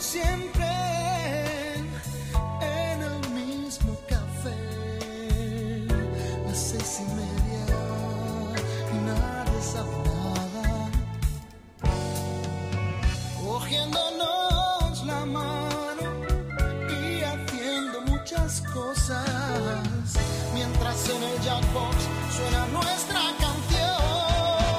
siempre en el mismo café. Las 6:30 y nadie sabe nada. Cogiéndonos la mano y haciendo muchas cosas, mientras en el jackbox suena nuestra canción.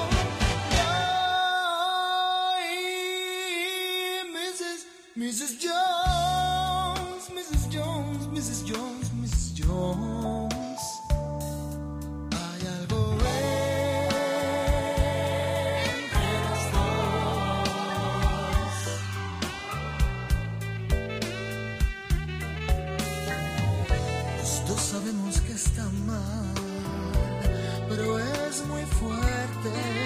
Mrs. Jones, Mrs. Jones, Mrs. Jones, Mrs. Jones. Hay algo entre los dos. Los dos sabemos que está mal, pero es muy fuerte.